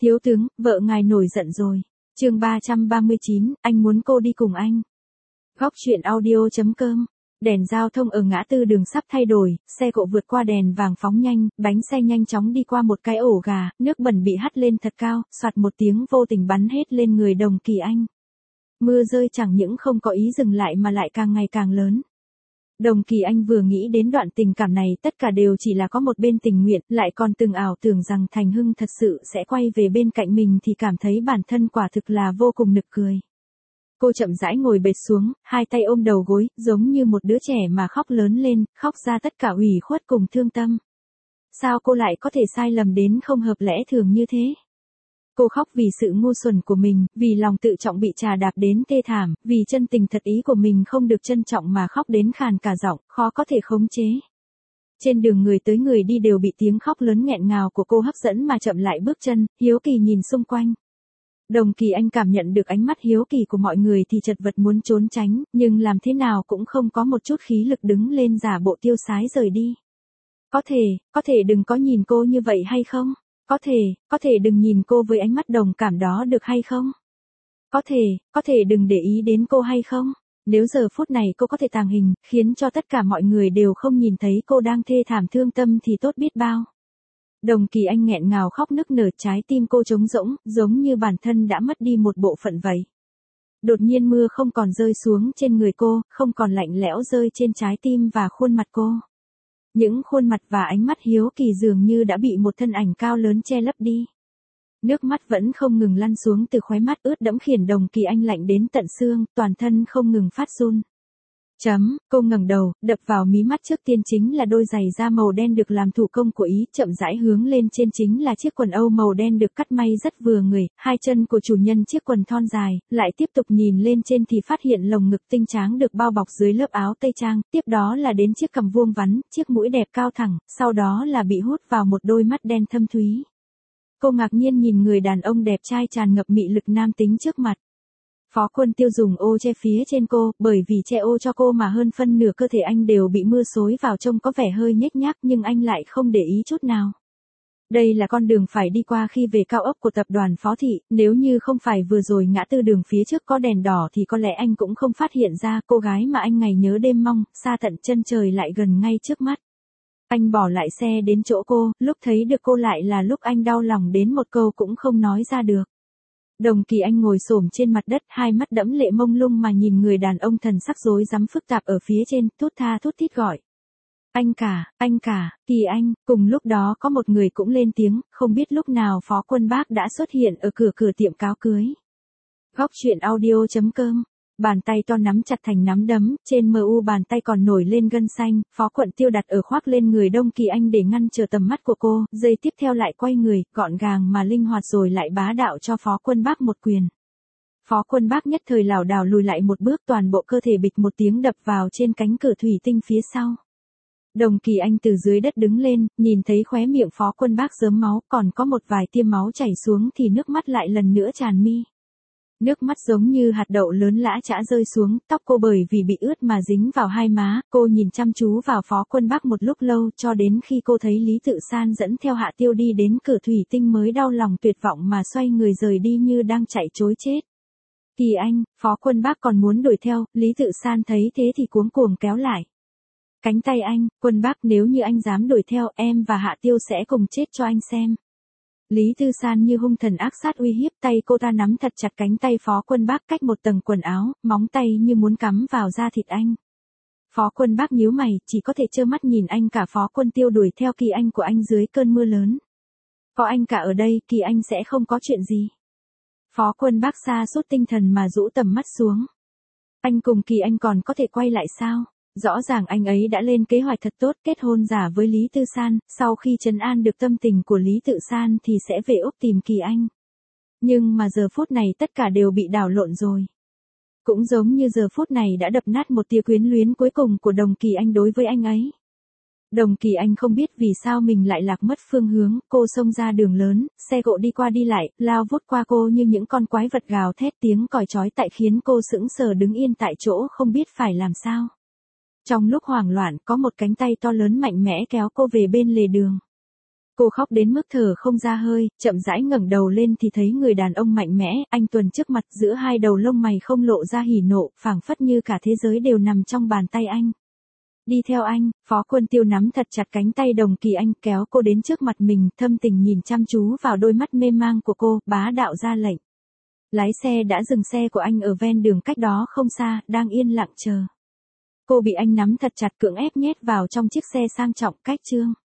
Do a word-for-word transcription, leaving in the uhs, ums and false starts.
Thiếu tướng, vợ ngài nổi giận rồi. Chương ba trăm ba mươi chín, anh muốn cô đi cùng anh. Góc truyện audio chấm com. Đèn giao thông ở ngã tư đường sắp thay đổi, xe cộ vượt qua đèn vàng phóng nhanh, bánh xe nhanh chóng đi qua một cái ổ gà, nước bẩn bị hắt lên thật cao, soạt một tiếng vô tình bắn hết lên người Đồng Kỳ Anh. Mưa rơi chẳng những không có ý dừng lại mà lại càng ngày càng lớn. Đồng Kỳ Anh vừa nghĩ đến đoạn tình cảm này tất cả đều chỉ là có một bên tình nguyện, lại còn từng ảo tưởng rằng Thành Hưng thật sự sẽ quay về bên cạnh mình thì cảm thấy bản thân quả thực là vô cùng nực cười. Cô chậm rãi ngồi bệt xuống, hai tay ôm đầu gối, giống như một đứa trẻ mà khóc lớn lên, khóc ra tất cả ủy khuất cùng thương tâm. Sao cô lại có thể sai lầm đến không hợp lẽ thường như thế? Cô khóc vì sự ngu xuẩn của mình, vì lòng tự trọng bị trà đạp đến thê thảm, vì chân tình thật ý của mình không được trân trọng mà khóc đến khàn cả giọng, khó có thể khống chế. Trên đường người tới người đi đều bị tiếng khóc lớn nghẹn ngào của cô hấp dẫn mà chậm lại bước chân, hiếu kỳ nhìn xung quanh. Đồng Kỳ Anh cảm nhận được ánh mắt hiếu kỳ của mọi người thì chật vật muốn trốn tránh, nhưng làm thế nào cũng không có một chút khí lực đứng lên giả bộ tiêu sái rời đi. Có thể, có thể đừng có nhìn cô như vậy hay không? Có thể, có thể đừng nhìn cô với ánh mắt đồng cảm đó được hay không? Có thể, có thể đừng để ý đến cô hay không? Nếu giờ phút này cô có thể tàng hình, khiến cho tất cả mọi người đều không nhìn thấy cô đang thê thảm thương tâm thì tốt biết bao. Đồng Kỳ Anh nghẹn ngào khóc nức nở, trái tim cô trống rỗng, giống như bản thân đã mất đi một bộ phận vậy. Đột nhiên mưa không còn rơi xuống trên người cô, không còn lạnh lẽo rơi trên trái tim và khuôn mặt cô. Những khuôn mặt và ánh mắt hiếu kỳ dường như đã bị một thân ảnh cao lớn che lấp đi. Nước mắt vẫn không ngừng lăn xuống từ khóe mắt ướt đẫm khiến Đồng Kỳ Anh lạnh đến tận xương, toàn thân không ngừng phát run. Chấm, cô ngẩng đầu, đập vào mí mắt trước tiên chính là đôi giày da màu đen được làm thủ công của Ý, chậm rãi hướng lên trên chính là chiếc quần âu màu đen được cắt may rất vừa người, hai chân của chủ nhân chiếc quần thon dài, lại tiếp tục nhìn lên trên thì phát hiện lồng ngực tinh tráng được bao bọc dưới lớp áo tây trang, tiếp đó là đến chiếc cằm vuông vắn, chiếc mũi đẹp cao thẳng, sau đó là bị hút vào một đôi mắt đen thâm thúy. Cô ngạc nhiên nhìn người đàn ông đẹp trai tràn ngập mị lực nam tính trước mặt. Phó Quân Tiêu dùng ô che phía trên cô, bởi vì che ô cho cô mà hơn phân nửa cơ thể anh đều bị mưa xối vào trông có vẻ hơi nhếch nhác nhưng anh lại không để ý chút nào. Đây là con đường phải đi qua khi về cao ốc của tập đoàn Phó Thị, nếu như không phải vừa rồi ngã tư đường phía trước có đèn đỏ thì có lẽ anh cũng không phát hiện ra cô gái mà anh ngày nhớ đêm mong, xa tận chân trời lại gần ngay trước mắt. Anh bỏ lại xe đến chỗ cô, lúc thấy được cô lại là lúc anh đau lòng đến một câu cũng không nói ra được. Đồng Kỳ Anh ngồi xổm trên mặt đất, hai mắt đẫm lệ mông lung mà nhìn người đàn ông thần sắc rối rắm phức tạp ở phía trên, thút tha thút thít gọi. Anh cả, anh cả, Kỳ Anh, cùng lúc đó có một người cũng lên tiếng, không biết lúc nào Phó Quân Bác đã xuất hiện ở cửa cửa tiệm cáo cưới. Góc truyện audio chấm com. Bàn tay to nắm chặt thành nắm đấm, trên mờ u bàn tay còn nổi lên gân xanh, Phó Quận Tiêu đặt ở khoác lên người Đồng Kỳ Anh để ngăn trở tầm mắt của cô, giây tiếp theo lại quay người, gọn gàng mà linh hoạt rồi lại bá đạo cho Phó Quân Bác một quyền. Phó Quân Bác nhất thời lảo đảo lùi lại một bước, toàn bộ cơ thể bịch một tiếng đập vào trên cánh cửa thủy tinh phía sau. Đồng Kỳ Anh từ dưới đất đứng lên, nhìn thấy khóe miệng Phó Quân Bác rớm máu, còn có một vài tia máu chảy xuống thì nước mắt lại lần nữa tràn mi. Nước mắt giống như hạt đậu lớn lã chã rơi xuống, tóc cô bởi vì bị ướt mà dính vào hai má, cô nhìn chăm chú vào Phó Quân Bác một lúc lâu cho đến khi cô thấy Lý Tự San dẫn theo Hạ Tiêu đi đến cửa thủy tinh mới đau lòng tuyệt vọng mà xoay người rời đi như đang chạy trối chết. Kỳ Anh, Phó Quân Bác còn muốn đuổi theo, Lý Tự San thấy thế thì cuống cuồng kéo lại. Cánh tay anh, Quân Bác, nếu như anh dám đuổi theo em và Hạ Tiêu sẽ cùng chết cho anh xem. Lý Tư San như hung thần ác sát uy hiếp, tay cô ta nắm thật chặt cánh tay Phó Quân Bác cách một tầng quần áo, móng tay như muốn cắm vào da thịt anh. Phó Quân Bác nhíu mày, chỉ có thể trơ mắt nhìn anh cả Phó Quân Tiêu đuổi theo Kỳ Anh của anh dưới cơn mưa lớn. Có anh cả ở đây, Kỳ Anh sẽ không có chuyện gì. Phó Quân Bác sa sút tinh thần mà rũ tầm mắt xuống. Anh cùng Kỳ Anh còn có thể quay lại sao? Rõ ràng anh ấy đã lên kế hoạch thật tốt, kết hôn giả với Lý Tư San, sau khi trấn an được tâm tình của Lý Tự San thì sẽ về Úc tìm Kỳ Anh. Nhưng mà giờ phút này tất cả đều bị đảo lộn rồi. Cũng giống như giờ phút này đã đập nát một tia quyến luyến cuối cùng của Đồng Kỳ Anh đối với anh ấy. Đồng Kỳ Anh không biết vì sao mình lại lạc mất phương hướng, cô xông ra đường lớn, xe cộ đi qua đi lại, lao vút qua cô như những con quái vật gào thét, tiếng còi chói tai khiến cô sững sờ đứng yên tại chỗ không biết phải làm sao. Trong lúc hoảng loạn, có một cánh tay to lớn mạnh mẽ kéo cô về bên lề đường. Cô khóc đến mức thở không ra hơi, chậm rãi ngẩng đầu lên thì thấy người đàn ông mạnh mẽ, anh Tuần trước mặt giữa hai đầu lông mày không lộ ra hỉ nộ, phảng phất như cả thế giới đều nằm trong bàn tay anh. Đi theo anh, Phó Quân Tiêu nắm thật chặt cánh tay Đồng Kỳ Anh kéo cô đến trước mặt mình, thâm tình nhìn chăm chú vào đôi mắt mê mang của cô, bá đạo ra lệnh. Lái xe đã dừng xe của anh ở ven đường cách đó không xa, đang yên lặng chờ. Cô bị anh nắm thật chặt cưỡng ép nhét vào trong chiếc xe sang trọng cách trương.